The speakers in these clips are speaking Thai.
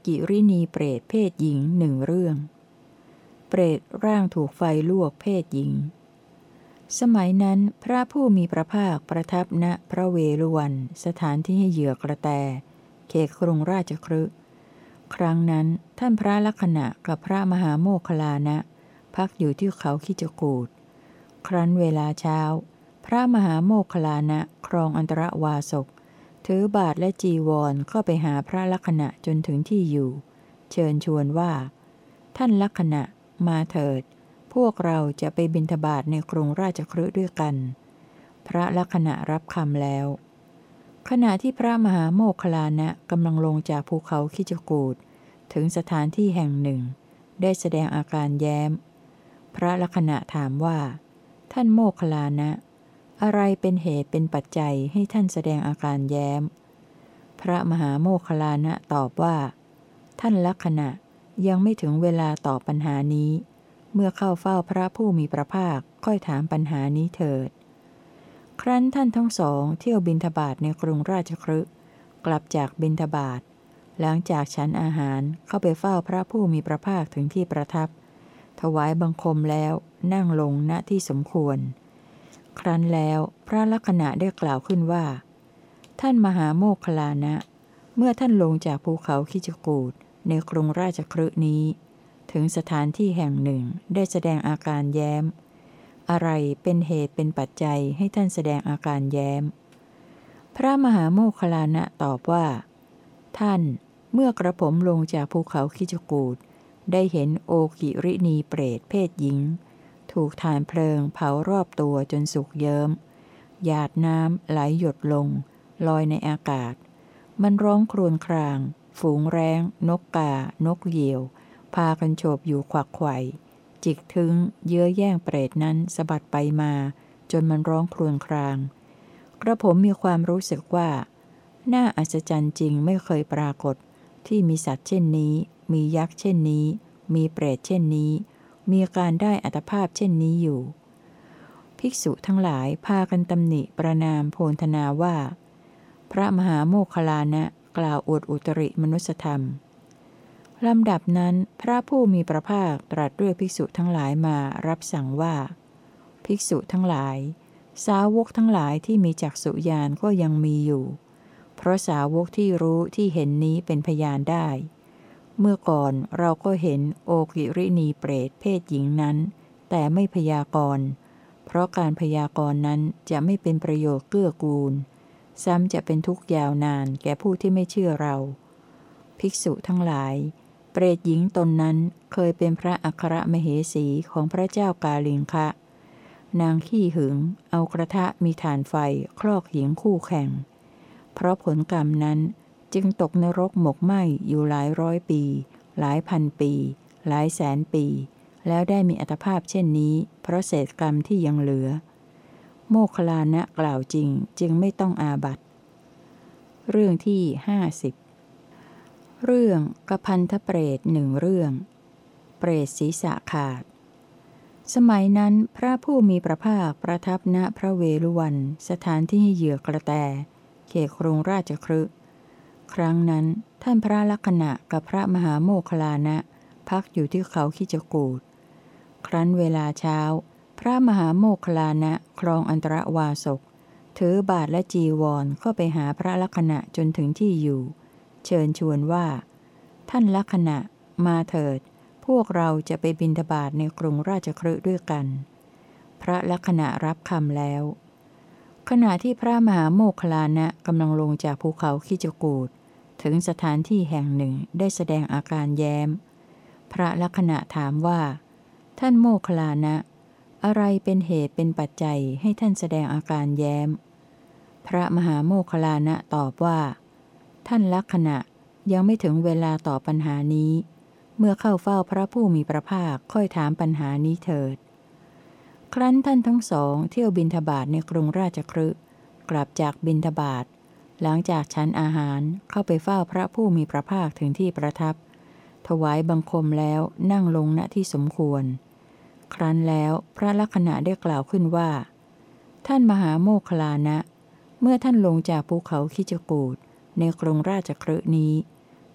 กิรินีเปรตเพศหญิงหนึ่งเรื่องเปรตร่างถูกไฟลวกเพศหญิงสมัยนั้นพระผู้มีพระภาคประทับณพระเวฬุวันสถานที่ให้เหยื่อกระแตเขตกรุงราชคฤห์ครั้งนั้นท่านพระลักขณะกับพระมหาโมคคัลลานะพักอยู่ที่เขาคิจกูฏครั้นเวลาเช้าพระมหาโมคคัลลานะครองอันตรวาสกถือบาทและจีวรเข้าไปหาพระลักขณะจนถึงที่อยู่เชิญชวนว่าท่านลักขณะมาเถิดพวกเราจะไปบิณฑบาตในกรุงราชคฤห์ด้วยกันพระลักขณะรับคำแล้วขณะที่พระมหาโมคคัลลานะกำลังลงจากภูเขาคิจกูฏถึงสถานที่แห่งหนึ่งได้แสดงอาการแย้มพระลักขณะถามว่าท่านโมคคัลลานะอะไรเป็นเหตุเป็นปัจจัยให้ท่านแสดงอาการแย้มพระมหาโมคคัลลานะตอบว่าท่านลักขณะยังไม่ถึงเวลาตอบปัญหานี้เมื่อเข้าเฝ้าพระผู้มีพระภาคค่อยถามปัญหานี้เถิดครั้นท่านทั้งสองเที่ยวบิณฑบาตในกรุงราชคฤห์กลับจากบิณฑบาตหลังจากฉันอาหารเข้าไปเฝ้าพระผู้มีพระภาคถึงที่ประทับถวายบังคมแล้วนั่งลงณที่สมควรครั้นแล้วพระลักขณะได้กล่าวขึ้นว่าท่านมหาโมคคัลลานะเมื่อท่านลงจากภูเขาคิจกูฏในกรุงราชคฤห์นี้ถึงสถานที่แห่งหนึ่งได้แสดงอาการแย้มอะไรเป็นเหตุเป็นปัจจัยให้ท่านแสดงอาการแย้มพระมหาโมคคัลลานะตอบว่าท่านเมื่อกระผมลงจากภูเขาคิจกูฏได้เห็นโอกิรินีเปรตเพศหญิงถูกฐานเพลิงเผารอบตัวจนสุกเยิ้มหยาดน้ำไหลหยดลงลอยในอากาศมันร้องครวญครางฝูงแร้งนกกานกเหยี่ยวพากันโฉบอยู่ขวักไขว่จิกถึงเยื้อแย่งเปรตนั้นสะบัดไปมาจนมันร้องครวญครางกระผมมีความรู้สึกว่าน่าอัศจรรย์จริงไม่เคยปรากฏที่มีสัตว์เช่นนี้มียักษ์เช่นนี้มีเปรตเช่นนี้มีการได้อัตภาพเช่นนี้อยู่ภิกษุทั้งหลายพากันตำหนิประนามโพลธนาว่าพระมหาโมคคัลลานะกล่าวอวดอุตริมนุสธรรมลำดับนั้นพระผู้มีพระภาคตรัสด้วยภิกษุทั้งหลายมารับสั่งว่าภิกษุทั้งหลายสาวกทั้งหลายที่มีจักษุญาณก็ยังมีอยู่เพราะสาวกที่รู้ที่เห็นนี้เป็นพยานได้เมื่อก่อนเราก็เห็นโอกิรินีเปรตเพศหญิงนั้นแต่ไม่พยากรณ์เพราะการพยากรณ์นั้นจะไม่เป็นประโยชน์เกื้อกูลซ้ำจะเป็นทุกข์ยาวนานแก่ผู้ที่ไม่เชื่อเราภิกษุทั้งหลายเปรตหญิงตนนั้นเคยเป็นพระอัครมเหสีของพระเจ้ากาลิงคะนางขี้หึงเอากระทะมีถ่านไฟคลอกหญิงคู่แข่งเพราะผลกรรมนั้นจึงตกนรกหมกไหม้อยู่หลายร้อยปีหลายพันปีหลายแสนปีแล้วได้มีอัตภาพเช่นนี้เพราะเศษกรรมที่ยังเหลือโมคคัลลานะกล่าวจริงจึงไม่ต้องอาบัติเรื่องที่50เรื่องกพันธเปรตหนึ่งเรื่องเปรตศีรษะขาดสมัยนั้นพระผู้มีพระภาคประทับณพระเวฬุวันสถานที่ให้เหยื่อกระแตเขตกรุงราชคฤห์ครั้งนั้นท่านพระลักขณะกับพระมหาโมคคัลลานะพักอยู่ที่เขาคิจกูฏครั้นเวลาเช้าพระมหาโมคคัลลานะครองอันตรวาสกถือบาทและจีวรเข้าไปหาพระลักขณะจนถึงที่อยู่เชิญชวนว่าท่านลักขณะมาเถิดพวกเราจะไปบิณฑบาตในกรุงราชคฤห์ด้วยกันพระลักขณะรับคำแล้วขณะที่พระมหาโมคคัลลานะกำลังลงจากภูเขาคิจกูฏถึงสถานที่แห่งหนึ่งได้แสดงอาการแย้มพระลักขณะถามว่าท่านโมคคัลลานะอะไรเป็นเหตุเป็นปัจจัยให้ท่านแสดงอาการแย้มพระมหาโมคคัลลานะตอบว่าท่านลักขณะยังไม่ถึงเวลาตอบปัญหานี้เมื่อเข้าเฝ้าพระผู้มีพระภาคค่อยถามปัญหานี้เถิดครั้นท่านทั้งสองเที่ยวบิณฑบาตในกรุงราชคฤห์กลับจากบิณฑบาตหลังจากฉันอาหารเข้าไปเฝ้าพระผู้มีพระภาคถึงที่ประทับถวายบังคมแล้วนั่งลงณที่สมควรครั้นแล้วพระลักขณะได้กล่าวขึ้นว่าท่านมหาโมคคัลลานะเมื่อท่านลงจากภูเขาคิจกูฏในกรุงราชคฤห์นี้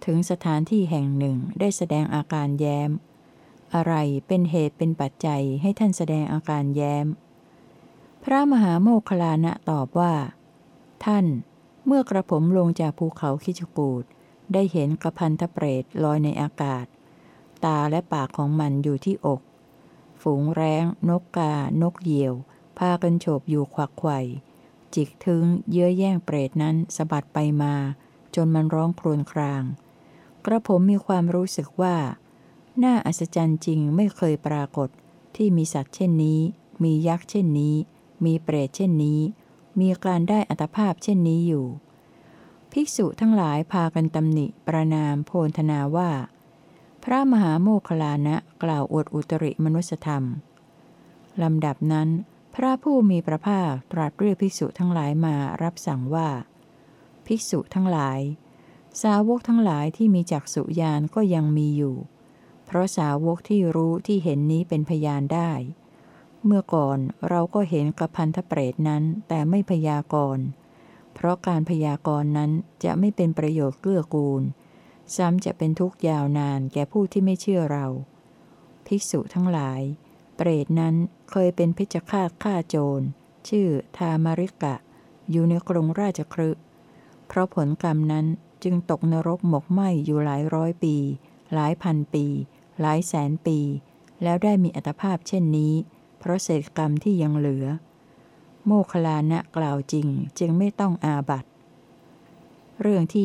ถึงสถานที่แห่งหนึ่งได้แสดงอาการแย้มอะไรเป็นเหตุเป็นปัจจัยให้ท่านแสดงอาการแย้มพระมหาโมคคัลลานะตอบว่าท่านเมื่อกระผมลงจากภูเขาคิชกูฏได้เห็นกพันธเปรตลอยในอากาศตาและปากของมันอยู่ที่อกฝูงแร้งนกกานกเหยี่ยวพากันโฉบอยู่ขวักไขว่จิกถึงเยื้อแย่งเปรตนั้นสะบัดไปมาจนมันร้องครวญครางกระผมมีความรู้สึกว่าน่าอัศจรรย์จริงไม่เคยปรากฏที่มีสัตว์เช่นนี้มียักษ์เช่นนี้มีเปรตเช่นนี้มีการได้อัตภาพเช่นนี้อยู่ภิกษุทั้งหลายพากันตำหนิประณามโพลธนาว่าพระมหาโมคคัลลานะกล่าวอวดอุตริมนุสธรรมลำดับนั้นพระผู้มีพระภาคตรัสเรียกภิกษุทั้งหลายมารับสั่งว่าภิกษุทั้งหลายสาวกทั้งหลายที่มีจักษุญาณก็ยังมีอยู่เพราะสาวกที่รู้ที่เห็นนี้เป็นพยานได้เมื่อก่อนเราก็เห็นกพันธเปรตนั้นแต่ไม่พยากรณ์เพราะการพยากรณ์นั้นจะไม่เป็นประโยชน์เกื้อกูลซ้ำจะเป็นทุกข์ยาวนานแก่ผู้ที่ไม่เชื่อเราภิกษุทั้งหลายเปรตนั้นเคยเป็นเพชฌฆาตฆ่าโจรชื่อทามาริกะอยู่ในกรุงราชคฤห์เพราะผลกรรมนั้นจึงตกนรกหมกไหม้อยู่หลายร้อยปีหลายพันปีหลายแสนปีแล้วได้มีอัตภาพเช่นนี้เพราะเศษกรรมที่ยังเหลือโมคคัลลานะกล่าวจริงจึงไม่ต้องอาบัติเรื่องที่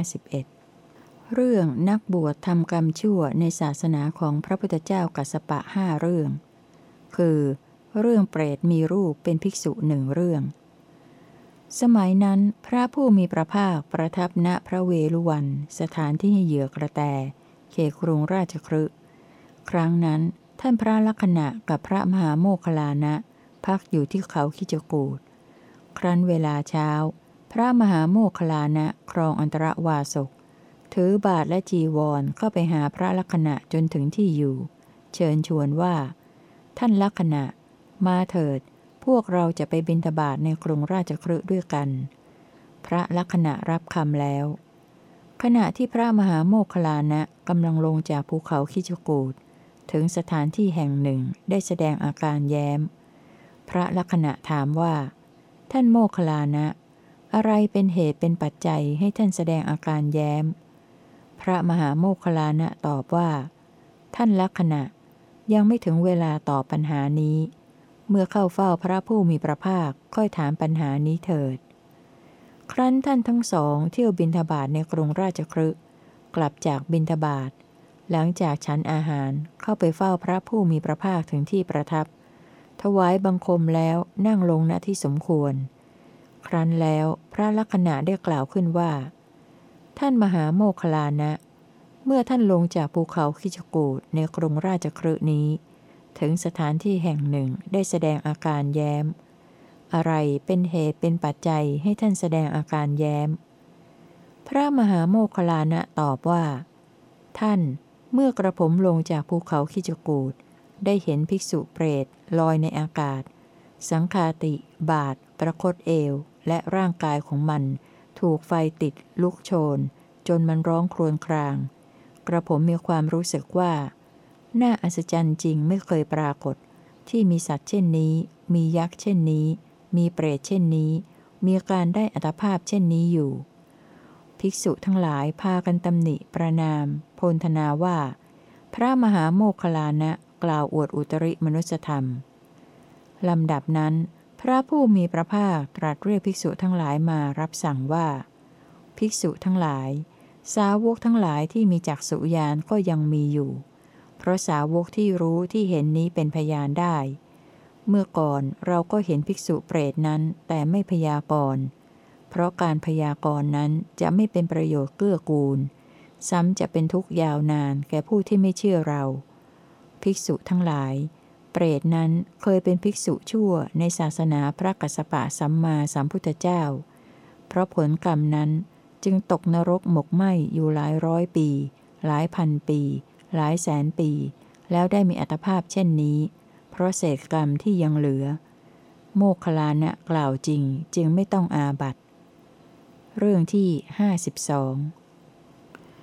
51เรื่องนักบวชทำกรรมชั่วในศาสนาของพระพุทธเจ้ากัสสปะ5 เรื่องคือเรื่องเปรตมีรูปเป็นภิกษุ1 เรื่องสมัยนั้นพระผู้มีพระภาคประทับณพระเวฬุวันสถานที่ให้เหยื่อกระแตเขตกรุงราชคฤห์ครั้งนั้นท่านพระลักขณะกับพระมหาโมคคัลลานะพักอยู่ที่เขาคิจกูฏครั้นเวลาเช้าพระมหาโมคคัลลานะครองอันตรวาสกถือบาทและจีวรเข้าไปหาพระลักขณะจนถึงที่อยู่เชิญชวนว่าท่านลักขณะมาเถิดพวกเราจะไปบิณฑบาตในกรุงราชคฤห์ด้วยกันพระลักขณะรับคำแล้วขณะที่พระมหาโมคคัลลานะกำลังลงจากภูเขาคิจกูฏถึงสถานที่แห่งหนึ่งได้แสดงอาการแย้มพระลักขณะถามว่าท่านโมคคัลลานะอะไรเป็นเหตุเป็นปัจจัยให้ท่านแสดงอาการแย้มพระมหาโมคคัลลานะตอบว่าท่านลักขณะยังไม่ถึงเวลาตอบปัญหานี้เมื่อเข้าเฝ้าพระผู้มีพระภาคค่อยถามปัญหานี้เถิดครั้นท่านทั้งสองเที่ยวบิณฑบาตในกรุงราชคฤห์กลับจากบิณฑบาตหลังจากฉันอาหารเข้าไปเฝ้าพระผู้มีพระภาคถึงที่ประทับถวายบังคมแล้วนั่งลงณที่สมควรครั้นแล้วพระลักขณะได้กล่าวขึ้นว่าท่านมหาโมคคัลลานะเมื่อท่านลงจากภูเขาคิจกูฏในกรุงราชคฤห์นี้ถึงสถานที่แห่งหนึ่งได้แสดงอาการแย้มอะไรเป็นเหตุเป็นปัจจัยให้ท่านแสดงอาการแย้มพระมหาโมคคัลลานะตอบว่าท่านเมื่อกระผมลงจากภูเขาคิจกูฏได้เห็นภิกษุเปรตลอยในอากาศสังฆาติบาทประคตเอวและร่างกายของมันถูกไฟติดลุกโชนจนมันร้องครวญครางกระผมมีความรู้สึกว่าน่าอัศจรรย์จริงไม่เคยปรากฏที่มีสัตว์เช่นนี้มียักษ์เช่นนี้มีเปรตเช่นนี้มีการได้อัตภาพเช่นนี้อยู่ภิกษุทั้งหลายพากันตำหนิประณามโพลธนาว่าพระมหาโมคคัลลานะกล่าวอวดอุตริมนุสธรรมลำดับนั้นพระผู้มีพระภาคตรัสเรียกภิกษุทั้งหลายมารับสั่งว่าภิกษุทั้งหลายสาวกทั้งหลายที่มีจักษุญาณก็ยังมีอยู่เพราะสาวกที่รู้ที่เห็นนี้เป็นพยานได้เมื่อก่อนเราก็เห็นภิกษุเปรตนั้นแต่ไม่พยากรณ์เพราะการพยากรณ์นั้นจะไม่เป็นประโยชน์เกื้อกูลซ้ำจะเป็นทุกข์ยาวนานแก่ผู้ที่ไม่เชื่อเราภิกษุทั้งหลายเปรตนั้นเคยเป็นภิกษุชั่วในศาสนาพระกัสสปะสัมมาสัมพุทธเจ้าเพราะผลกรรมนั้นจึงตกนรกหมกไหม้อยู่หลายร้อยปีหลายพันปีหลายแสนปีแล้วได้มีอัตภาพเช่นนี้เพราะเศษกรรมที่ยังเหลือโมคคัลลานะกล่าวจริงจึงไม่ต้องอาบัติเรื่องที่52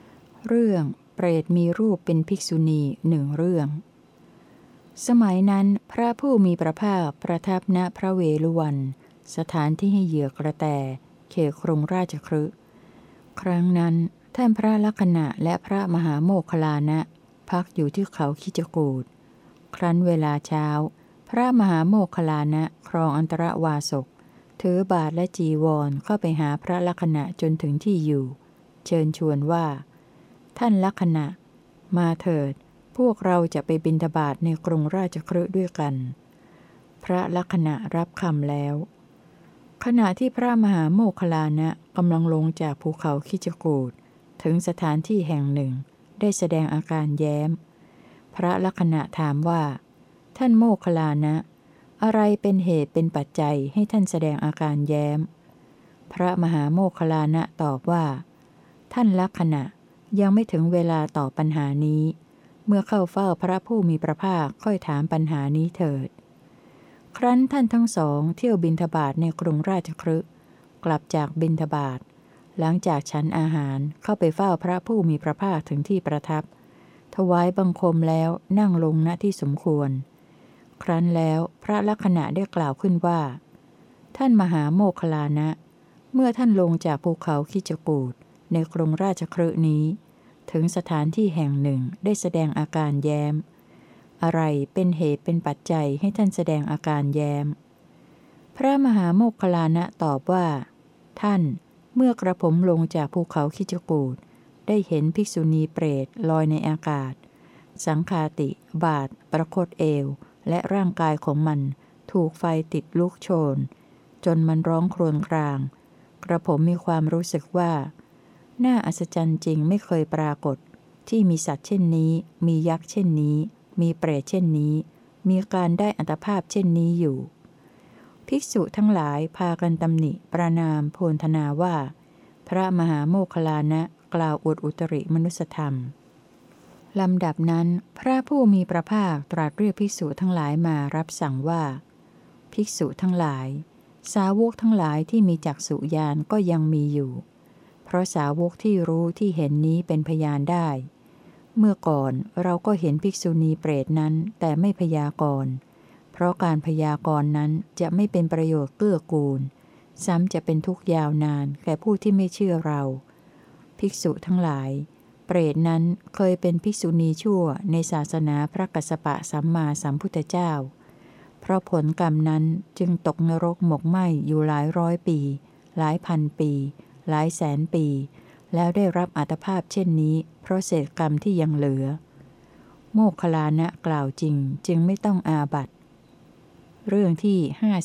เรื่องเปรตมีรูปเป็นภิกษุณีหนึ่งเรื่องสมัยนั้นพระผู้มีพระภาคประทับณพระเวฬุวันสถานที่ให้เหยื่อกระแตเขตกรุงราชคฤห์ครั้งนั้นท่านพระลักขณะและพระมหาโมคคัลลานะพักอยู่ที่เขาคิจกูฏครั้นเวลาเช้าพระมหาโมคคัลลานะครองอันตรวาสกถือบาทและจีวรเข้าไปหาพระลักขณะจนถึงที่อยู่เชิญชวนว่าท่านลักขณะมาเถิดพวกเราจะไปบิณฑบาตในกรุงราชคฤห์ด้วยกันพระลักขณะรับคำแล้วขณะที่พระมหาโมคคัลลานะกำลังลงจากภูเขาคิจกูฏถึงสถานที่แห่งหนึ่งได้แสดงอาการแย้มพระลักขณะถามว่าท่านโมคคัลลานะอะไรเป็นเหตุเป็นปัจจัยให้ท่านแสดงอาการแย้มพระมหาโมคคัลลานะตอบว่าท่านลักขณะยังไม่ถึงเวลาตอบปัญหานี้เมื่อเข้าเฝ้าพระผู้มีพระภาคค่อยถามปัญหานี้เถิดครั้นท่านทั้งสองเที่ยวบิณฑบาตในกรุงราชคฤห์กลับจากบิณฑบาตหลังจากฉันอาหารเข้าไปเฝ้าพระผู้มีพระภาคถึงที่ประทับถวายบังคมแล้วนั่งลงณที่สมควรครั้นแล้วพระลักขณะได้กล่าวขึ้นว่าท่านมหาโมคคัลลานะเมื่อท่านลงจากภูเขาคิจกูฏในกรุงราชคฤห์นี้ถึงสถานที่แห่งหนึ่งได้แสดงอาการแย้มอะไรเป็นเหตุเป็นปัจจัยให้ท่านแสดงอาการแย้มพระมหาโมคคัลลานะตอบว่าท่านเมื่อกระผมลงจากภูเขาคิจกูฏได้เห็นภิกษุณีเปรตลอยในอากาศสังฆาติบาทประคตเอวและร่างกายของมันถูกไฟติดลุกโชนจนมันร้องครวญครางกระผมมีความรู้สึกว่าน่าอัศจรรย์จริงไม่เคยปรากฏที่มีสัตว์เช่นนี้มียักษ์เช่นนี้มีเปรตเช่นนี้มีการได้อัตภาพเช่นนี้อยู่ภิกษุทั้งหลายพากันตำหนิประนามโพลธนาว่าพระมหาโมคคัลลานะกล่าวอวดอุตริมนุสธรรมลำดับนั้นพระผู้มีพระภาคตรัสเรียกภิกษุทั้งหลายมารับสั่งว่าภิกษุทั้งหลายสาวกทั้งหลายที่มีจักษุญาณก็ยังมีอยู่เพราะสาวกที่รู้ที่เห็นนี้เป็นพยานได้เมื่อก่อนเราก็เห็นภิกษุณีเปรตนั้นแต่ไม่พยากรณ์เพราะการพยากรณ์นั้นจะไม่เป็นประโยชน์เกื้อกูลซ้ำจะเป็นทุกข์ยาวนานแก่ผู้ที่ไม่เชื่อเราภิกษุทั้งหลายเปรตนั้นเคยเป็นภิกษุณีชั่วในศาสนาพระกัสสปะสัมมาสัมพุทธเจ้าเพราะผลกรรมนั้นจึงตกนรกหมกไหม้อยู่หลายร้อยปีหลายพันปีหลายแสนปีแล้วได้รับอัตภาพเช่นนี้เพราะเศษกรรมที่ยังเหลือโมคคัลลานะกล่าวจริงจึงไม่ต้องอาบัติเรื่องที่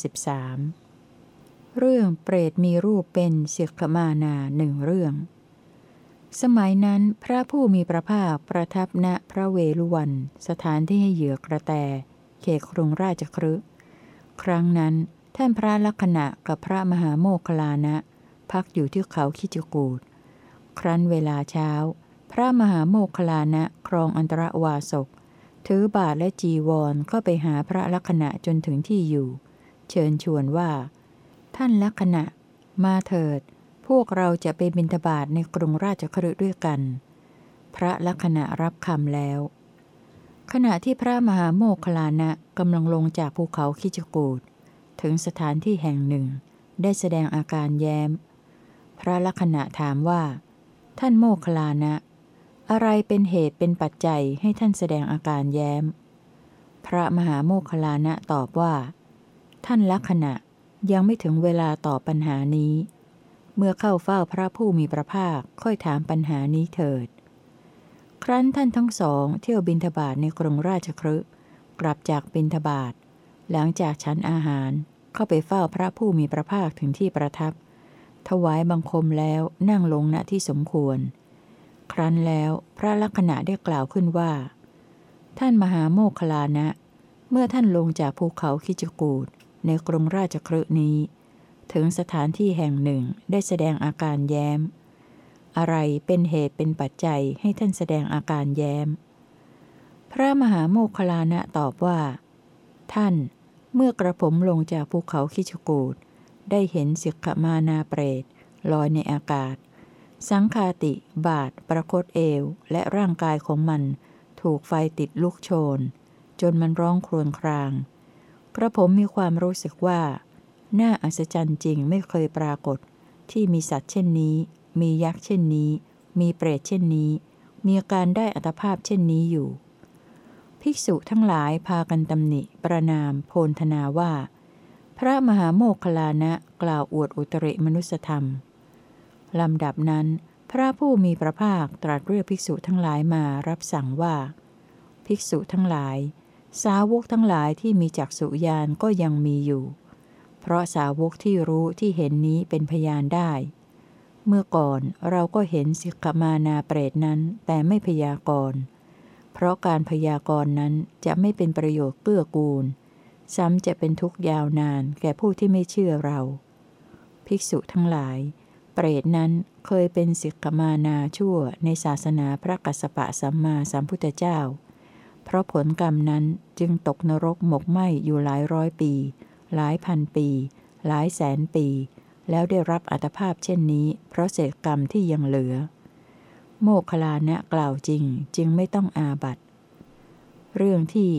53เรื่องเปรตมีรูปเป็นสิกขมานาหนึ่งเรื่องสมัยนั้นพระผู้มีพระภาคประทับณพระเวฬุวันสถานที่ให้เหยื่อกระแตเขตกรุงราชคฤห์ครั้งนั้นท่านพระลักขณะกับพระมหาโมคคัลลานะพักอยู่ที่เขาคิจกูฏครั้นเวลาเช้าพระมหาโมคคัลลานะครองอันตรวาสกถือบาทและจีวรเข้าไปหาพระลักขณะจนถึงที่อยู่เชิญชวนว่าท่านลักขณะมาเถิดพวกเราจะไปบิณฑบาตในกรุงราชคฤห์ด้วยกันพระลักขณะรับคำแล้วขณะที่พระมหาโมคคัลลานะกำลังลงจากภูเขาคิจกูฏถึงสถานที่แห่งหนึ่งได้แสดงอาการแย้มพระลักขณะถามว่าท่านโมคคัลลานะอะไรเป็นเหตุเป็นปัจจัยให้ท่านแสดงอาการแย้มพระมหาโมคคัลลานะตอบว่าท่านลักขณะยังไม่ถึงเวลาตอบปัญหานี้เมื่อเข้าเฝ้าพระผู้มีพระภาคค่อยถามปัญหานี้เถิดครั้นท่านทั้งสองเที่ยวบิณฑบาตในกรุงราชคฤห์กลับจากบิณฑบาตหลังจากฉันอาหารเข้าไปเฝ้าพระผู้มีพระภาคถึงที่ประทับถวายบังคมแล้วนั่งลงณที่สมควรครั้นแล้วพระลักขณะได้กล่าวขึ้นว่าท่านมหาโมคคัลลานะเมื่อท่านลงจากภูเขาคิจกูฏในกรุงราชคฤห์นี้ถึงสถานที่แห่งหนึ่งได้แสดงอาการแย้มอะไรเป็นเหตุเป็นปัจจัยให้ท่านแสดงอาการแย้มพระมหาโมคคัลลานะตอบว่าท่านเมื่อกระผมลงจากภูเขาคิจกูฏได้เห็นสิกขมานาเปรตลอยในอากาศสังฆาติบาทประคตเอวและร่างกายของมันถูกไฟติดลุกโชนจนมันร้องครวญครางกระผมมีความรู้สึกว่าน่าอัศจรรย์จริงไม่เคยปรากฏที่มีสัตว์เช่นนี้มียักษ์เช่นนี้มีเปรตเช่นนี้มีการได้อัตภาพเช่นนี้อยู่ภิกษุทั้งหลายพากันตำหนิประนามโพลธนาว่าพระมหาโมคคัลลานะกล่าวอวดอุตริมนุสธรรมลำดับนั้นพระผู้มีพระภาคตรัสเรียกภิกษุทั้งหลายมารับสั่งว่าภิกษุทั้งหลายสาวกทั้งหลายที่มีจักษุญาณก็ยังมีอยู่เพราะสาวกที่รู้ที่เห็นนี้เป็นพยานได้เมื่อก่อนเราก็เห็นสิกขมานาเปรตนั้นแต่ไม่พยากรณ์เพราะการพยากรณ์นั้นจะไม่เป็นประโยชน์เกื้อกูลซ้ำจะเป็นทุกข์ยาวนานแก่ผู้ที่ไม่เชื่อเราภิกษุทั้งหลายเปรตนั้นเคยเป็นสิกขมานาชั่วในศาสนาพระกัสสปะสัมมาสัมพุทธเจ้าเพราะผลกรรมนั้นจึงตกนรกหมกไหม้อยู่หลายร้อยปีหลายพันปีหลายแสนปีแล้วได้รับอัตภาพเช่นนี้เพราะเศษกรรมที่ยังเหลือโมคคัลลานะกล่าวจริงจึงไม่ต้องอาบัติเรื่องที่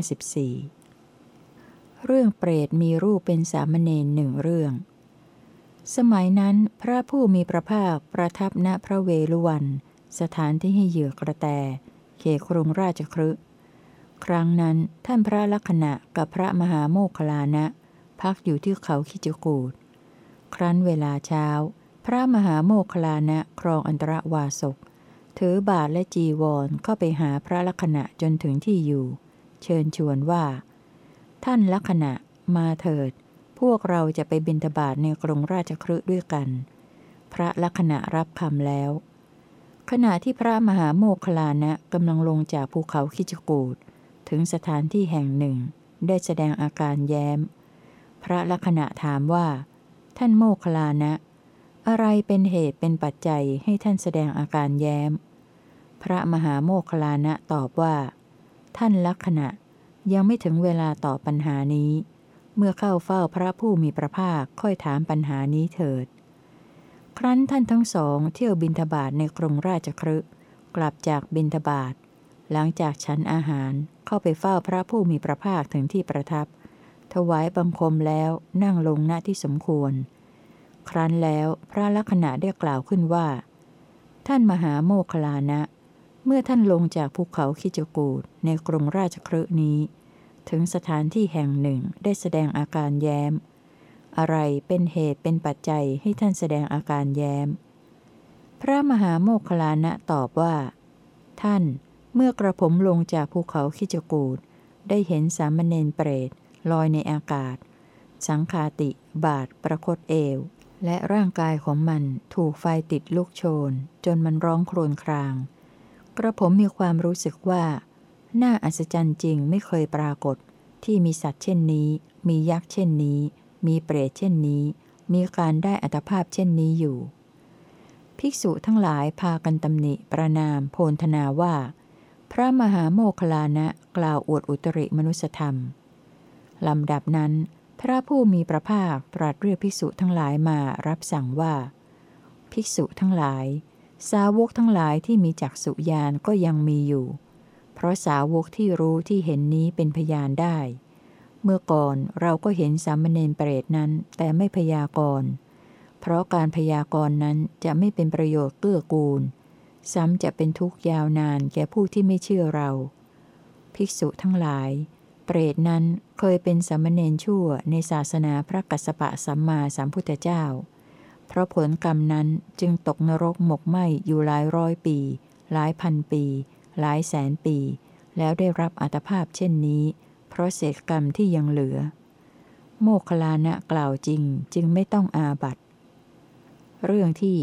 54เรื่องเปรตมีรูปเป็นสามเณรหนึ่งเรื่องสมัยนั้นพระผู้มีพระภาคประทับณพระเวฬุวันสถานที่ให้เหยื่อกระแตเขตกรุงราชคฤห์ครั้งนั้นท่านพระลักขณะกับพระมหาโมคคัลลานะพักอยู่ที่เขาคิจกูฏครั้นเวลาเช้าพระมหาโมคคัลลานะครองอันตรวาสกถือบาทและจีวรเข้าไปหาพระลักขณะจนถึงที่อยู่เชิญชวนว่าท่านลักขณะมาเถิดพวกเราจะไปบิณฑบาตในกรุงราชคฤห์ด้วยกันพระลักขณะรับคำแล้วขณะที่พระมหาโมคคัลลานะกำลังลงจากภูเขาคิจกูฏถึงสถานที่แห่งหนึ่งได้แสดงอาการแย้มพระลักขณะถามว่าท่านโมคคัลลานะอะไรเป็นเหตุเป็นปัจจัยให้ท่านแสดงอาการแย้มพระมหาโมคคัลลานะตอบว่าท่านลักขณะยังไม่ถึงเวลาตอบปัญหานี้เมื่อเข้าเฝ้าพระผู้มีพระภาคค่อยถามปัญหานี้เถิดครั้นท่านทั้งสองเที่ยวบิณฑบาตในกรุงราชคฤห์กลับจากบิณฑบาตหลังจากฉันอาหารเข้าไปเฝ้าพระผู้มีพระภาคถึงที่ประทับถวายบังคมแล้วนั่งลงณที่สมควรครั้นแล้วพระลักขณะได้กล่าวขึ้นว่าท่านมหาโมคคัลลานะเมื่อท่านลงจากภูเขาคิจกูฏในกรุงราชคฤห์นี้ถึงสถานที่แห่งหนึ่งได้แสดงอาการแย้มอะไรเป็นเหตุเป็นปัจจัยให้ท่านแสดงอาการแย้มพระมหาโมคคัลลานะตอบว่าท่านเมื่อกระผมลงจากภูเขาคิจกูฏได้เห็นสามเณรเปรตลอยในอากาศสังฆาติบาทประคตเอวและร่างกายของมันถูกไฟติดลุกโชนจนมันร้องโครวญครางกระผมมีความรู้สึกว่าน่าอัศจรรย์จริงไม่เคยปรากฏที่มีสัตว์เช่นนี้มียักษ์เช่นนี้มีเปรตเช่นนี้มีการได้อัตภาพเช่นนี้อยู่ภิกษุทั้งหลายพากันตำหนิประนามโพลธนาว่าพระมหาโมคคัลลานะกล่าวอวดอุตริมนุสธรรมลำดับนั้นพระผู้มีพระภาคตรัสเรียกภิกษุทั้งหลายมารับสั่งว่าภิกษุทั้งหลายสาวกทั้งหลายที่มีจักษุญาณก็ยังมีอยู่เพราะสาวกที่รู้ที่เห็นนี้เป็นพยานได้เมื่อก่อนเราก็เห็นสามเณรเปรตนั้นแต่ไม่พยากรณ์เพราะการพยากรณ์นั้นจะไม่เป็นประโยชน์เกื้อกูลซ้ำจะเป็นทุกข์ยาวนานแก่ผู้ที่ไม่เชื่อเราภิกษุทั้งหลายเปรตนั้นเคยเป็นสามเณรชั่วในศาสนาพระกัสสปะสัมมาสัมพุทธเจ้าเพราะผลกรรมนั้นจึงตกนรกหมกไหม้อยู่หลายร้อยปีหลายพันปีหลายแสนปีแล้วได้รับอัตภาพเช่นนี้เพราะเศษกรรมที่ยังเหลือโมคคัลลานะกล่าวจริงจึงไม่ต้องอาบัติเรื่องที่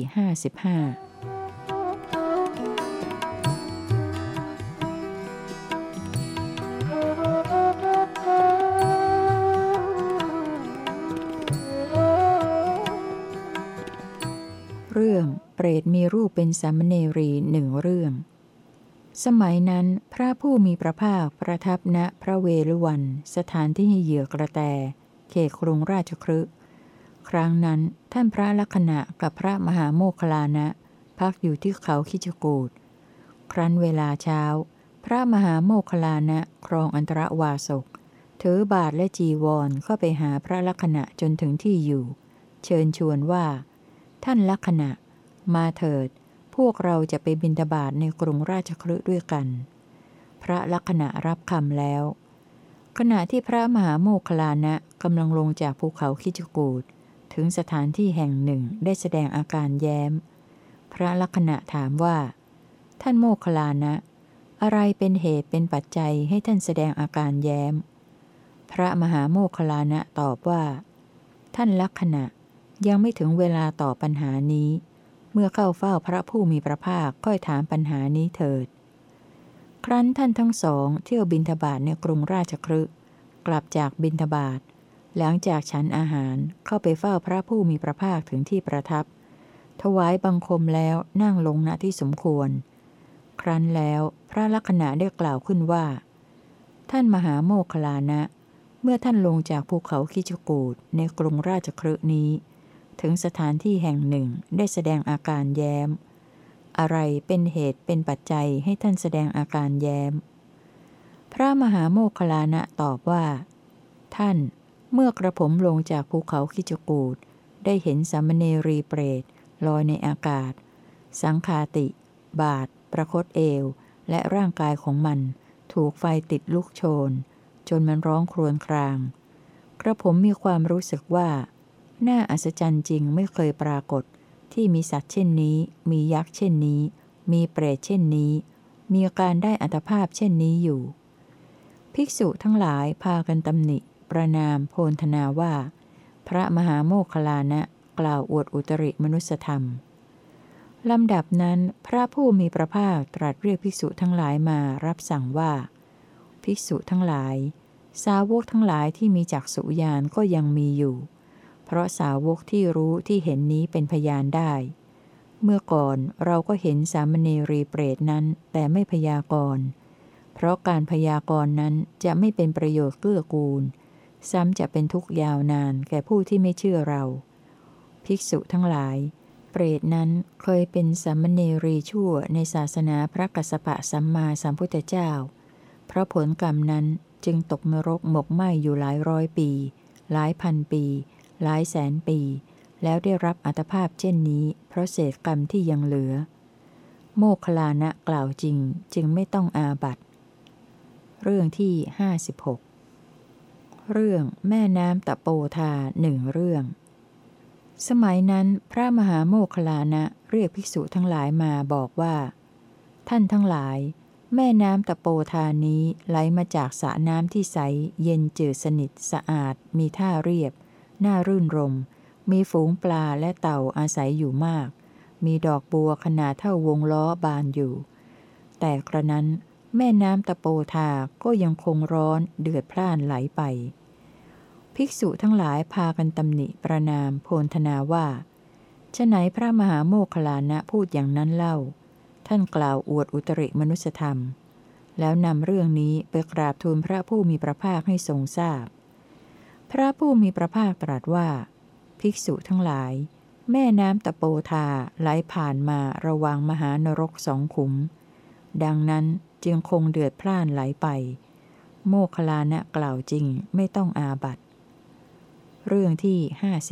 55เรื่องเปรตมีรูปเป็นสามเณรีหนึ่งเรื่องสมัยนั้นพระผู้มีพระภาคประทับณพระเวฬุวันสถานที่ให้เหยื่อกระแตเขตกรุงราชคฤห์ครั้งนั้นท่านพระลักขณะกับพระมหาโมคคัลลานะพักอยู่ที่เขาคิจกูฏครั้นเวลาเช้าพระมหาโมคคัลลานะครองอันตรวาสกถือบาทและจีวรเข้าไปหาพระลักขณะจนถึงที่อยู่เชิญชวนว่าท่านลักขณะมาเถิดพวกเราจะไปบิณฑบาตในกรุงราชคฤห์ด้วยกันพระลักขณะรับคำแล้วขณะที่พระมหาโมคคัลลานะกำลังลงจากภูเขาคิจกูฏถึงสถานที่แห่งหนึ่งได้แสดงอาการแย้มพระลักขณะถามว่าท่านโมคคัลลานะอะไรเป็นเหตุเป็นปัจจัยให้ท่านแสดงอาการแย้มพระมหาโมคคัลลานะตอบว่าท่านลักขณะยังไม่ถึงเวลาตอบปัญหานี้เมื่อเข้าเฝ้าพระผู้มีพระภาคค่อยถามปัญหานี้เถิดครั้นท่านทั้งสองเที่ยวบิณฑบาตในกรุงราชคฤห์กลับจากบิณฑบาตหลังจากฉันอาหารเข้าไปเฝ้าพระผู้มีพระภาคถึงที่ประทับถวายบังคมแล้วนั่งลงณที่สมควรครั้นแล้วพระลักขณะได้กล่าวขึ้นว่าท่านมหาโมคคัลลานะเมื่อท่านลงจากภูเขาคิจกูฏในกรุงราชคฤห์นี้ถึงสถานที่แห่งหนึ่งได้แสดงอาการแย้มอะไรเป็นเหตุเป็นปัจจัยให้ท่านแสดงอาการแย้มพระมหาโมคคัลลานะตอบว่าท่านเมื่อกระผมลงจากภูเขาคิจกูฏได้เห็นสามเณรีเปรตลอยในอากาศสังคาติบาทประคตเอวและร่างกายของมันถูกไฟติดลุกโชนจนมันร้องครวญครางกระผมมีความรู้สึกว่าน่าอัศจรรย์จริงไม่เคยปรากฏที่มีสัตว์เช่นนี้มียักษ์เช่นนี้มีเปรตเช่นนี้มีการได้อัตภาพเช่นนี้อยู่ภิกษุทั้งหลายพากันตำหนิประนามโพลธนาว่าพระมหาโมคคัลลานะกล่าวอวดอุตริมนุสธรรมลำดับนั้นพระผู้มีพระภาคตรัสเรียกภิกษุทั้งหลายมารับสั่งว่าภิกษุทั้งหลายสาวกทั้งหลายที่มีจักษุญาณก็ยังมีอยู่เพราะสาวกที่รู้ที่เห็นนี้เป็นพยานได้เมื่อก่อนเราก็เห็นสามเณรีเปรตนั้นแต่ไม่พยากรณ์เพราะการพยากรณ์นั้นจะไม่เป็นประโยชน์เกื้อกูลซ้ำจะเป็นทุกข์ยาวนานแก่ผู้ที่ไม่เชื่อเราภิกษุทั้งหลายเปรตนั้นเคยเป็นสามเณรีชั่วในศาสนาพระกัสสปะสัมมาสัมพุทธเจ้าเพราะผลกรรมนั้นจึงตกนรกหมกไหม้อยู่หลายร้อยปีหลายพันปีหลายแสนปีแล้วได้รับอัตภาพเช่นนี้เพราะเศษกรรมที่ยังเหลือโมคคัลลานะกล่าวจริงจึงไม่ต้องอาบัติเรื่องที่56เรื่องแม่น้ำตะโปธาหนึ่งเรื่องสมัยนั้นพระมหาโมคคัลลานะเรียกภิกษุทั้งหลายมาบอกว่าท่านทั้งหลายแม่น้ำตะโปธานี้ไหลมาจากสระน้ำที่ใสเย็นจืดสนิทสะอาดมีท่าเรียบน่ารื่นรมมีฝูงปลาและเต่าอาศัยอยู่มากมีดอกบัวขนาดเท่าวงล้อบานอยู่แต่กระนั้นแม่น้ำตะโปธาก็ยังคงร้อนเดือดพล่านไหลไปภิกษุทั้งหลายพากันตำหนิประนามโพลธนาว่าฉะไหนพระมหาโมคคัลลานะพูดอย่างนั้นเล่าท่านกล่าวอวดอุตริมนุสธรรมแล้วนำเรื่องนี้ไปกราบทูลพระผู้มีพระภาคให้ทรงทราบพระผู้มีพระภาคตรัสว่าภิกษุทั้งหลายแม่น้ำตะโปธาไหลผ่านมาระหว่างมหานรกสองขุมดังนั้นจึงคงเดือดพล่านไหลไปโมคคัลลานะกล่าวจริงไม่ต้องอาบัติเรื่องที่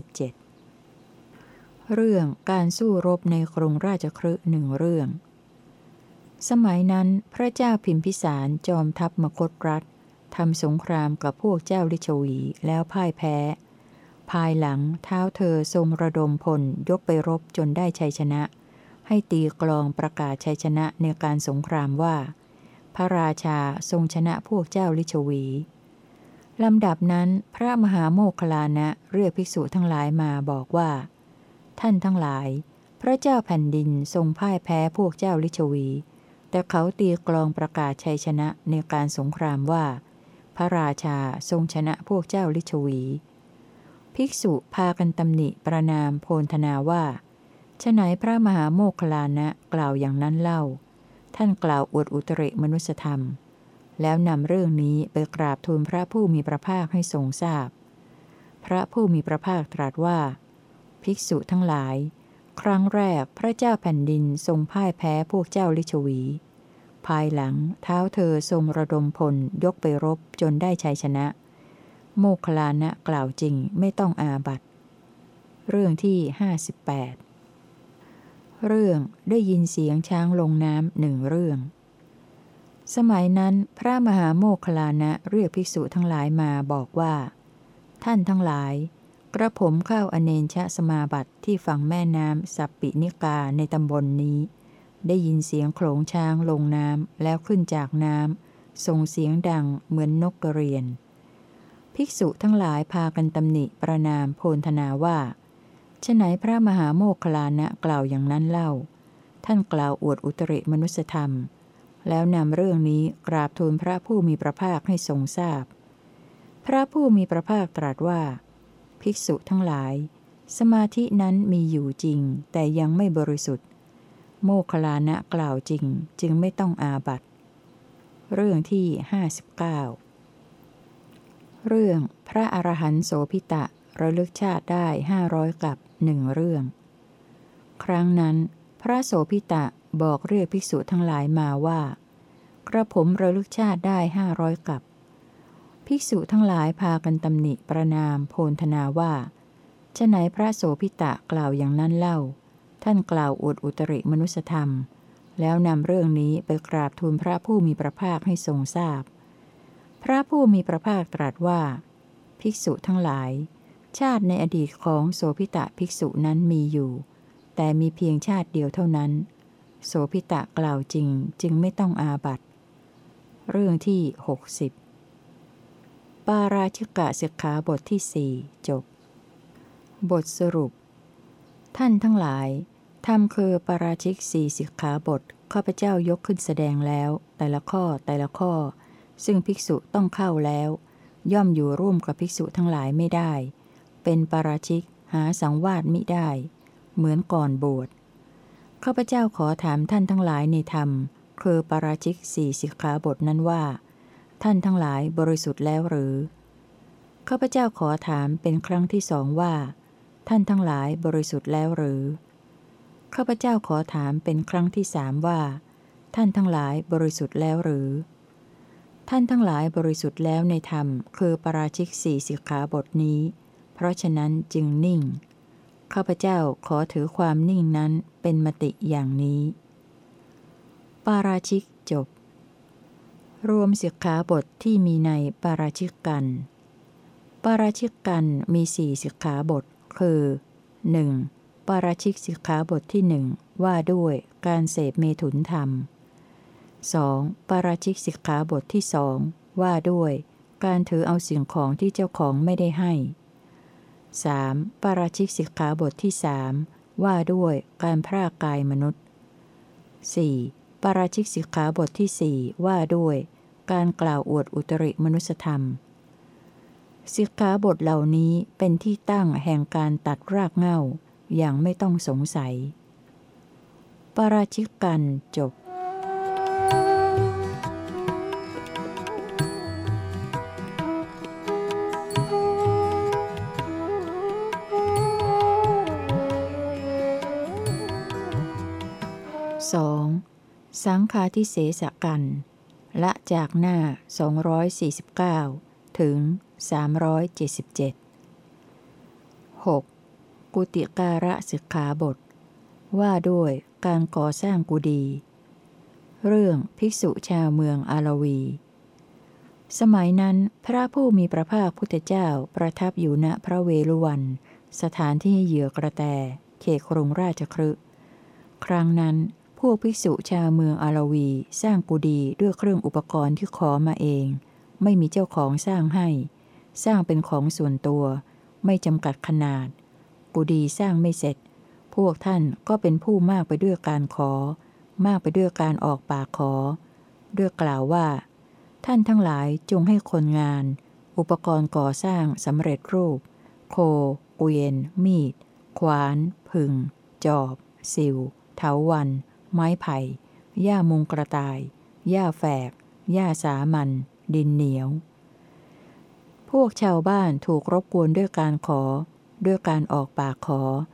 57เรื่องการสู้รบในกรุงราชคฤห์หนึ่งเรื่องสมัยนั้นพระเจ้าพิมพิสารจอมทัพมคธรัฐทำสงครามกับพวกเจ้าลิชวีแล้วพ่ายแพ้ภายหลังเท้าเธอทรงระดมพลยกไปรบจนได้ชัยชนะให้ตีกลองประกาศชัยชนะในการสงครามว่าพระราชาทรงชนะพวกเจ้าลิชวีลำดับนั้นพระมหาโมคคัลลานะเรียกภิกษุทั้งหลายมาบอกว่าท่านทั้งหลายพระเจ้าแผ่นดินทรงพ่ายแพ้พวกเจ้าลิชวีแต่เขาตีกลองประกาศชัยชนะในการสงครามว่าพระราชาทรงชนะพวกเจ้าลิชวีภิกษุพากันตำหนิประนามโพลธนาว่าฉะไหนพระมหาโมคคัลลานะกล่าวอย่างนั้นเล่าท่านกล่าวอวดอุตริมนุสธรรมแล้วนำเรื่องนี้ไปกราบทูลพระผู้มีพระภาคให้ทรงทราบพระผู้มีพระภาคตรัสว่าภิกษุทั้งหลายครั้งแรกพระเจ้าแผ่นดินทรงพ่ายแพ้พวกเจ้าลิชวี ภายหลังเท้าเธอทรงระดมพลยกไปรบจนได้ชัยชนะ โมคคัลลานะกล่าวจริงไม่ต้องอาบัติเรื่องที่58เรื่องได้ยินเสียงช้างลงน้ำหนึ่งเรื่อง สมัยนั้นพระมหาโมคคัลลานะเรียกภิกษุทั้งหลายมาบอกว่า ท่านทั้งหลายกระผมเข้าอเนชสมาบัติที่ฝั่งแม่น้ำสัปปินิกาในตำบลนนี้ ได้ยินเสียงโขลงช้างลงน้ำแล้วขึ้นจากน้ำส่งเสียงดังเหมือนนกกระเรียน ภิกษุทั้งหลายพากันตำหนิประนามโพลธนาว่าฉะไหนพระมหาโมคคัลลานะกล่าวอย่างนั้นเล่า ท่านกล่าวอวดอุตริมนุสธรรมแล้วนำเรื่องนี้กราบทูลพระผู้มีพระภาคให้ทรงทราบพพระผู้มีพระภาคตรัสว่า ภิกษุทั้งหลายสมาธินั้นมีอยู่จริงแต่ยังไม่บริสุทธิ์โมคคัลลานะกล่าวจริงจึงไม่ต้องอาบัติเรื่องที่59เรื่องพระอรหันต์โสภิตะระลึกชาติได้500กับหนึ่งเรื่อง ครั้งนั้นพระโสภิตะบอกเรียกภิกษุทั้งหลายมาว่ากระผมระลึกชาติได้500กับภิกษุทั้งหลายพากันตำหนิประนามโพลธนาว่าฉะไหนพระโสภิตะกล่าวอย่างนั้นเล่า ท่านกล่าวอวดอุตริมนุสธรรมแล้วนำเรื่องนี้ไปกราบทูลพระผู้มีพระภาคให้ทรงทราบพพระผู้มีพระภาคตรัสว่า ภิกษุทั้งหลายชาติในอดีตของโสภิตะภิกษุนั้นมีอยู่แต่มีเพียงชาติเดียวเท่านั้นโสภิตะกล่าวจริงจึงไม่ต้องอาบัติเรื่องที่60ปาราชิกสิกขาบทที่สี่จบบทสรุปท่านทั้งหลายธรรมคือปาราชิกสี่สิกขาบทข้าพเจ้ายกขึ้นแสดงแล้วแต่ละข้อแต่ละข้อซึ่งภิกษุต้องเข้าแล้วย่อมอยู่ร่วมกับภิกษุทั้งหลายไม่ได้เป็นปาราชิกหาสังวาสมิได้เหมือนก่อนบวชข้าพเจ้าขอถามท่านทั้งหลายในธรรมคือปาราชิกสี่สิกขาบทนั้นว่าท่านทั้งหลายบริสุทธิ์แล้วหรือข้าพเจ้าขอถามเป็นครั้งที่สองว่าท่านทั้งหลายบริสุทธิ์แล้วหรือข้าพเจ้าขอถามเป็นครั้งที่สามว่าท่านทั้งหลายบริสุทธิ์แล้วหรือท่านทั้งหลายบริสุทธิ์แล้วในธรรมคือปาราชิกสี่สิกขาบทนี้เพราะฉะนั้นจึงนิ่งข้าพเจ้าขอถือความนิ่งนั้นเป็นมติอย่างนี้ปาราชิกจบรวมสิกขาบทที่มีในปาราชิกกันปาราชิกกันมีสี่สิกขาบทคือ 1. ปาราชิกสิกขาบทที่หนึ่งว่าด้วยการเสพเมถุนธรรม 2. ปาราชิกสิกขาบทที่สองว่าด้วยการถือเอาสิ่งของที่เจ้าของไม่ได้ให้ 3. ปาราชิกสิกขาบทที่สามว่าด้วยการพรากกายมนุษย์ 4. ปาราชิกสิกขาบทที่สี่ว่าด้วยการกล่าวอวดอุตริมนุสธรรมสิกขาบทเหล่านี้เป็นที่ตั้งแห่งการตัดรากเหง้าอย่างไม่ต้องสงสัยปาราชิกกันจบ2. สังฆาทิเสสกันละจากหน้า249ถึง377 6. กุติการะสิกขาบทว่าด้วยการก่อสร้างกุฏิเรื่องภิกษุชาวเมืองอาลวี สมัยนั้นพระผู้มีพระภาคพุทธเจ้าประทับอยู่ณพระเวฬุวันสถานที่เหยื่อกระแตเขตกรุงราชคฤห์ครั้งนั้นพวกภิกษุชาวเมืองอาลวีสร้างกุฏิด้วยเครื่องอุปกรณ์ที่ขอมาเองไม่มีเจ้าของสร้างให้สร้างเป็นของส่วนตัวไม่จำกัดขนาดกุฏิสร้างไม่เสร็จพวกท่านก็เป็นผู้มากไปด้วยการขอมากไปด้วยการออกปากขอด้วยกล่าวว่าท่านทั้งหลายจงให้คนงานอุปกรณ์ก่อสร้างสำเร็จรูปโคเกวียนมีดขวานผึ่งจอบสิวเถาวัลย์ไม้ไผ่หญ้ามุงกระต่ายหญ้าแฝกหญ้าสามัญดินเหนียวพวกชาวบ้านถูกรบกวนด้วยการขอด้วยการออกปากขอ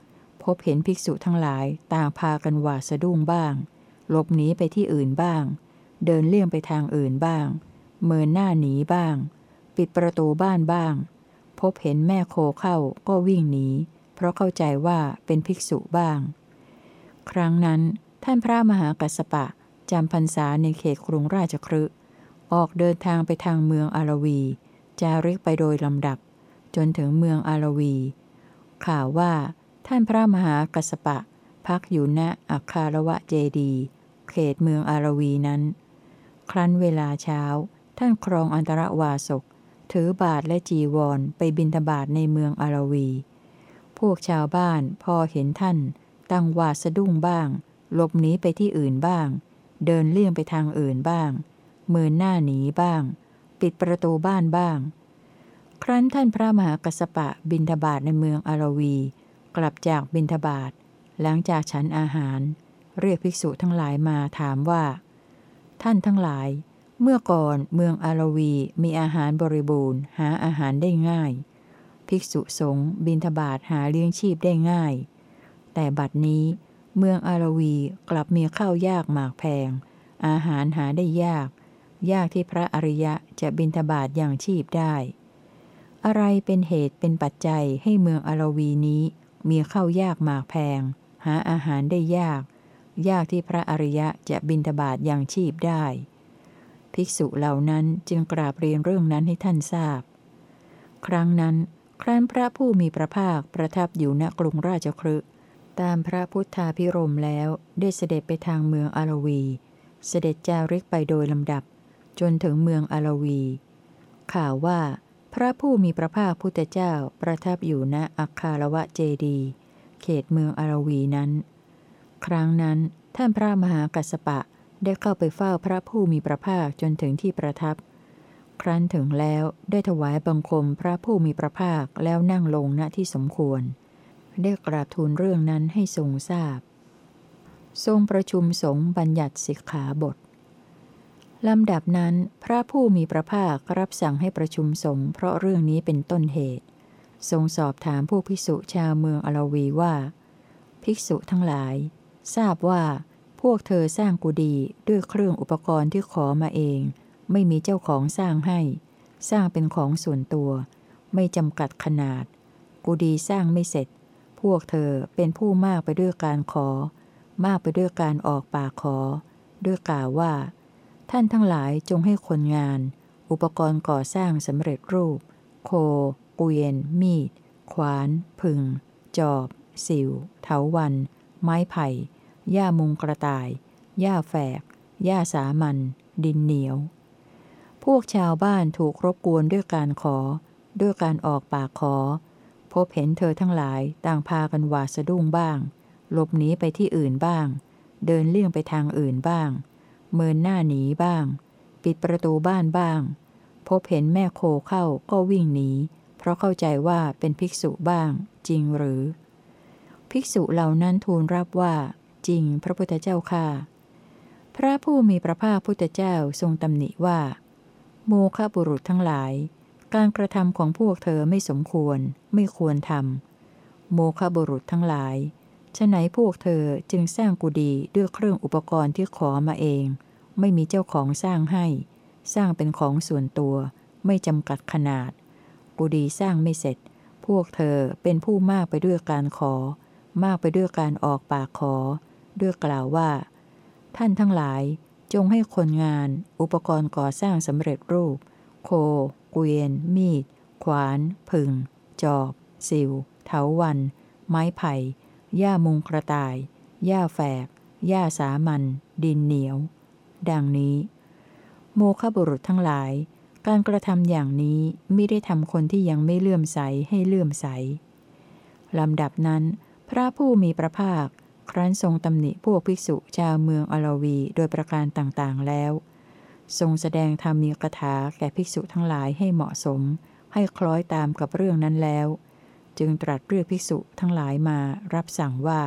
พบเห็นภิกษุทั้งหลายต่างพากันหวาดสะดุ้งบ้างหลบหนีไปที่อื่นบ้างเดินเลี่ยงไปทางอื่นบ้างเมินหน้าหนีบ้างปิดประตูบ้านบ้างพบเห็นแม่โคเข้าก็วิ่งหนีเพราะเข้าใจว่าเป็นภิกษุบ้างครั้งนั้นท่านพระมหากัสสปะจำพรรษาในเขตกรุงราชคฤห์ออกเดินทางไปทางเมืองอารวีจาริกไปโดยลำดับจนถึงเมืองอารวีข่าวว่าท่านพระมหากัสสปะพักอยู่ณอัคคารวะเจดีย์เขตเมืองอารวีนั้นครั้นเวลาเช้าท่านครองอันตรวาสกถือบาทและจีวรไปบิณฑบาตในเมืองอารวีพวกชาวบ้านพอเห็นท่านตั้งหวาดสะดุ้งบ้างหลบหนีไปที่อื่นบ้างเดินเลี่ยงไปทางอื่นบ้างเมินหน้าหนีบ้างปิดประตูบ้านบ้างครั้นท่านพระมหากัสสปะบิณฑบาตในเมืองอารวีกลับจากบิณฑบาตหลังจากฉันอาหารเรียกภิกษุทั้งหลายมาถามว่าท่านทั้งหลายเมื่อก่อนเมืองอารวีมีอาหารบริบูรณ์หาอาหารได้ง่ายภิกษุสงฆ์บิณฑบาตหาเลี้ยงชีพได้ง่ายแต่บัดนี้เมืองอารวีกลับมีข้าวยากหมากแพงอาหารหาได้ยากที่พระอริยะจะบิณฑบาตอย่างชีพได้อะไรเป็นเหตุเป็นปัจจัยให้เมืองอารวีนี้มีข้าวยากหมากแพงหาอาหารได้ยากที่พระอริยะจะบิณฑบาตอย่างชีพได้ภิกษุเหล่านั้นจึงกราบเรียนเรื่องนั้นให้ท่านทราบครั้งนั้นครั้นพระผู้มีพระภาคประทับอยู่ณกรุงราชคฤห์ตามพระพุทธาภิรมย์แล้วได้เสด็จไปทางเมืองอารวีเสด็จจาริกไปโดยลำดับจนถึงเมืองอารวีข่าวว่าพระผู้มีพระภาคพุทธเจ้าประทับอยู่ณอัคคารวะเจดีย์เขตเมืองอารวีนั้นครั้งนั้นท่านพระมหากัสสปะได้เข้าไปเฝ้าพระผู้มีพระภาคจนถึงที่ประทับครั้นถึงแล้วได้ถวายบังคมพระผู้มีพระภาคแล้วนั่งลงณที่สมควรได้กราบทูลเรื่องนั้นให้ทรงทราบทรงประชุมสงฆ์บัญญัติสิกขาบทลำดับนั้นพระผู้มีพระภาครับสั่งให้ประชุมสงฆ์เพราะเรื่องนี้เป็นต้นเหตุทรงสอบถามผู้ภิกษุชาวเมืองอารวีว่าภิกษุทั้งหลายทราบว่าพวกเธอสร้างกุฏิด้วยเครื่องอุปกรณ์ที่ขอมาเองไม่มีเจ้าของสร้างให้สร้างเป็นของส่วนตัวไม่จำกัดขนาดกุฏิสร้างไม่เสร็จพวกเธอเป็นผู้มากไปด้วยการขอมากไปด้วยการออกปากขอด้วยกล่าวว่าท่านทั้งหลายจงให้คนงานอุปกรณ์ก่อสร้างสำเร็จรูปโคเกวียนมีดขวานผึ่งจอบสิวเถาวัลย์ไม้ไผ่หญ้ามุงกระต่ายหญ้าแฝกหญ้าสามัญดินเหนียวพวกชาวบ้านถูกรบกวนด้วยการขอด้วยการออกปากขอพบเห็นเธอทั้งหลายต่างพากันหวาดสะดุ้งบ้างหลบหนีไปที่อื่นบ้างเดินเลี่ยงไปทางอื่นบ้างเมินหน้าหนีบ้างปิดประตูบ้านบ้างพบเห็นแม่โคเข้าก็วิ่งหนีเพราะเข้าใจว่าเป็นภิกษุบ้างจริงหรือภิกษุเหล่านั้นทูลรับว่าจริงพระพุทธเจ้าค่ะพระผู้มีพระภาคพุทธเจ้าทรงตำหนิว่าโมฆะบุรุษทั้งหลายการกระทำของพวกเธอไม่สมควรไม่ควรทำโมฆะบุรุษทั้งหลายฉะไหนพวกเธอจึงสร้างกุฏิด้วยเครื่องอุปกรณ์ที่ขอมาเองไม่มีเจ้าของสร้างให้สร้างเป็นของส่วนตัวไม่จำกัดขนาดกุฏิสร้างไม่เสร็จพวกเธอเป็นผู้มากไปด้วยการขอมากไปด้วยการออกปากขอด้วยกล่าวว่าท่านทั้งหลายจงให้คนงานอุปกรณ์ก่อสร้างสำเร็จรูปโคเกวียนมีดขวานผึ่งจอบสิวเถาวัลย์ไม้ไผ่หญ้ามุงกระต่ายหญ้าแฝกหญ้าสามัญดินเหนียวดังนี้โมฆะบุรุษทั้งหลายการกระทำอย่างนี้ไม่ได้ทำคนที่ยังไม่เลื่อมใสให้เลื่อมใสลำดับนั้นพระผู้มีพระภาคครั้นทรงตำหนิพวกภิกษุชาวเมืองอารวีโดยประการต่างๆแล้วทรงแสดงธรรมีกถาแก่ภิกษุทั้งหลายให้เหมาะสมให้คล้อยตามกับเรื่องนั้นแล้วจึงตรัสเรียกภิกษุทั้งหลายมารับสั่งว่า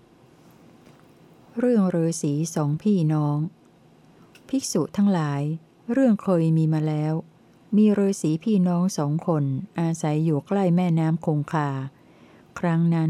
เรื่องฤาษีสองพี่น้องภิกษุทั้งหลายเรื่องเคยมีมาแล้วมีฤาษีพี่น้อง2 คนอาศัยอยู่ใกล้แม่น้ำคงคาครั้งนั้น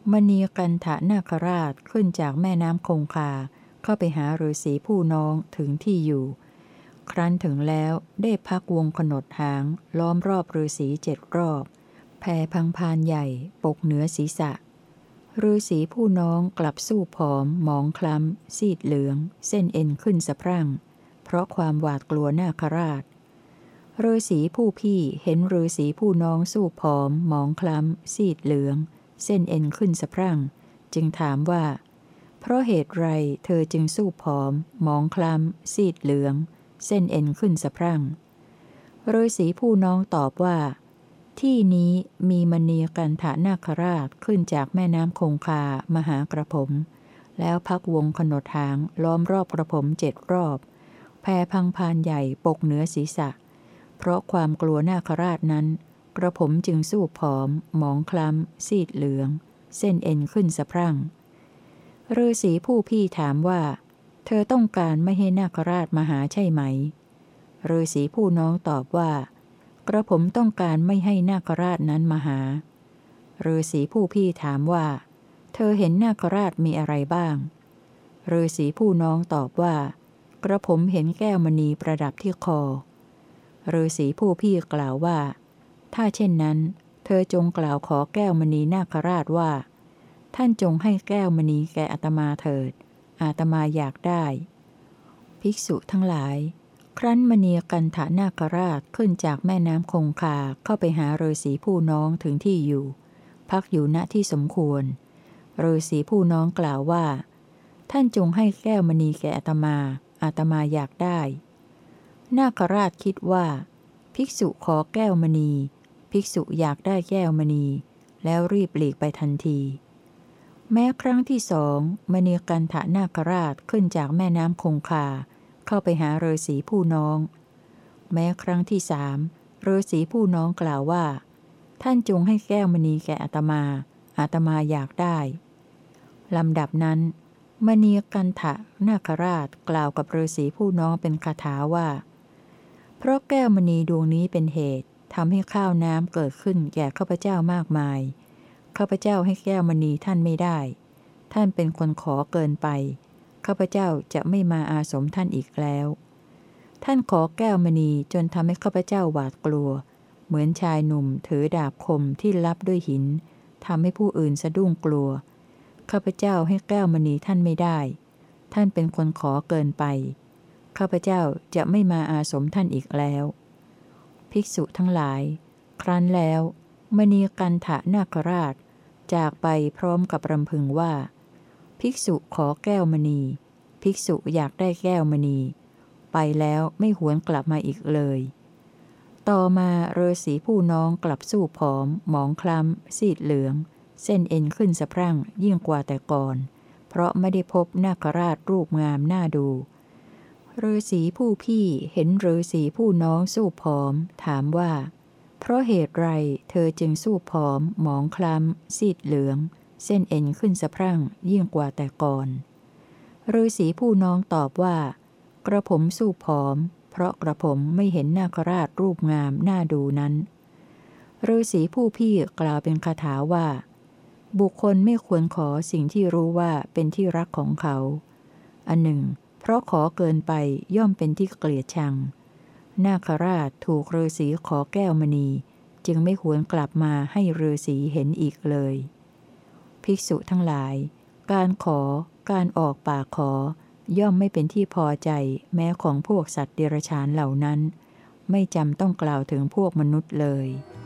มณีกันทะนาคราชขึ้นจากแม่น้ำคงคาเข้าไปหาฤาษีผู้น้องถึงที่อยู่ ครั้นถึงแล้วได้พักวงขนดหางล้อมรอบฤาษี7 รอบแผ่พังพานใหญ่ปกเหนือศีรษะฤาษีผู้น้องกลับสู้ผอมหมองคล้ำซีดเหลืองเส้นเอ็นขึ้นสะพรั่งเพราะความหวาดกลัวนาคราชฤาษีผู้พี่เห็นฤาษีผู้น้องสู้ผอมหมองคล้ำซีดเหลืองเส้นเอ็นขึ้นสะพรั่งจึงถามว่าเพราะเหตุไรเธอจึงสู้ผอมหมองคล้ำซีดเหลืองเส้นเอ็นขึ้นสะพรั่งฤาษีผู้น้องตอบว่าที่นี้มีมณีกันทะนาคราชขึ้นจากแม่น้ำคงคามาหากระผมแล้วพักวงขนดหางล้อมรอบกระผม7 รอบแผ่พังพานใหญ่ปกเหนือศีรษะเพราะความกลัวนาคราชนั้นกระผมจึงสู้ผอมหมองคล้ำซีดเหลืองเส้นเอ็นขึ้นสะพรั่งฤาษีผู้พี่ถามว่าเธอต้องการไม่ให้นาคราชมาหาใช่ไหมฤาษีผู้น้องตอบว่ากระผมต้องการไม่ให้นาคราชนั้นมาหาฤาษีผู้พี่ถามว่าเธอเห็นนาคราชมีอะไรบ้างฤาษีผู้น้องตอบว่ากระผมเห็นแก้วมณีประดับที่คอฤาษีผู้พี่กล่าวว่าถ้าเช่นนั้นเธอจงกล่าวขอแก้วมณีนาคราชว่าท่านจงให้แก้วมณีแก่อาตมาเถิดอาตมาอยากได้ภิกษุทั้งหลายครั้นมณีกันทะนาคราชขึ้นจากแม่น้ำคงคาเข้าไปหาฤาษีผู้น้องถึงที่อยู่พักอยู่ณที่สมควรฤาษีผู้น้องกล่าวว่าท่านจงให้แก้วมณีแก่อาตมาอาตมาอยากได้นาคราชคิดว่าภิกษุขอแก้วมณีภิกษุอยากได้แก้วมณีแล้วรีบหลีกไปทันทีแม้ครั้งที่2มณีกันทะนาคราชขึ้นจากแม่น้ำคงคาเข้าไปหาฤาษีผู้น้องแม้ครั้งที่3ฤาษีผู้น้องกล่าวว่าท่านจงให้แก้วมณีแก่อาตมาอาตมาอยากได้ลำดับนั้นมณีกันทะนาคราชกล่าวกับฤาษีผู้น้องเป็นคาถาว่าเพราะแก้วมณีดวงนี้เป็นเหตุทำให้ข้าวน้ำเกิดขึ้นแก่ข้าพเจ้ามากมายข้าพเจ้าให้แก้วมณีท่านไม่ได้ท่านเป็นคนขอเกินไปข้าพเจ้าจะไม่มาอาสมท่านอีกแล้วท่านขอแก้วมณีจนทำให้ข้าพเจ้าหวาดกลัวเหมือนชายหนุ่มถือดาบคมที่ลับด้วยหินทำให้ผู้อื่นสะดุ้งกลัวข้าพเจ้าให้แก้วมณีท่านไม่ได้ท่านเป็นคนขอเกินไปข้าพเจ้าจะไม่มาอาสมท่านอีกแล้วภิกษุทั้งหลายครั้นแล้วมณีกันทะนาคราชจากไปพร้อมกับรำพึงว่าภิกษุขอแก้วมณีภิกษุอยากได้แก้วมณีไปแล้วไม่หวนกลับมาอีกเลยต่อมาฤาษีผู้น้องกลับสู้ผอมหมองคล้ำซีดเหลืองเส้นเอ็นขึ้นสะพรั่งยิ่งกว่าแต่ก่อนเพราะไม่ได้พบนาคราชรูปงามน่าดูฤาษีผู้พี่เห็นฤาษีผู้น้องสู้ผอมถามว่าเพราะเหตุไรเธอจึงสู้ผอมหมองคล้ำซีดเหลืองเส้นเอ็นขึ้นสะพรั่งยิ่งกว่าแต่ก่อนฤาษีผู้น้องตอบว่ากระผมสู้ผอมเพราะกระผมไม่เห็นนาคราชรูปงามน่าดูนั้นฤาษีผู้พี่กล่าวเป็นคาถาว่าบุคคลไม่ควรขอสิ่งที่รู้ว่าเป็นที่รักของเขาอันหนึ่งเพราะขอเกินไปย่อมเป็นที่เกลียดชังนาคราชถูกฤาษีขอแก้วมณีจึงไม่หวนกลับมาให้ฤาษีเห็นอีกเลยภิกษุทั้งหลายการขอการออกปากขอย่อมไม่เป็นที่พอใจแม้ของพวกสัตว์เดรัจฉานเหล่านั้นไม่จำต้องกล่าวถึงพวกมนุษย์เลย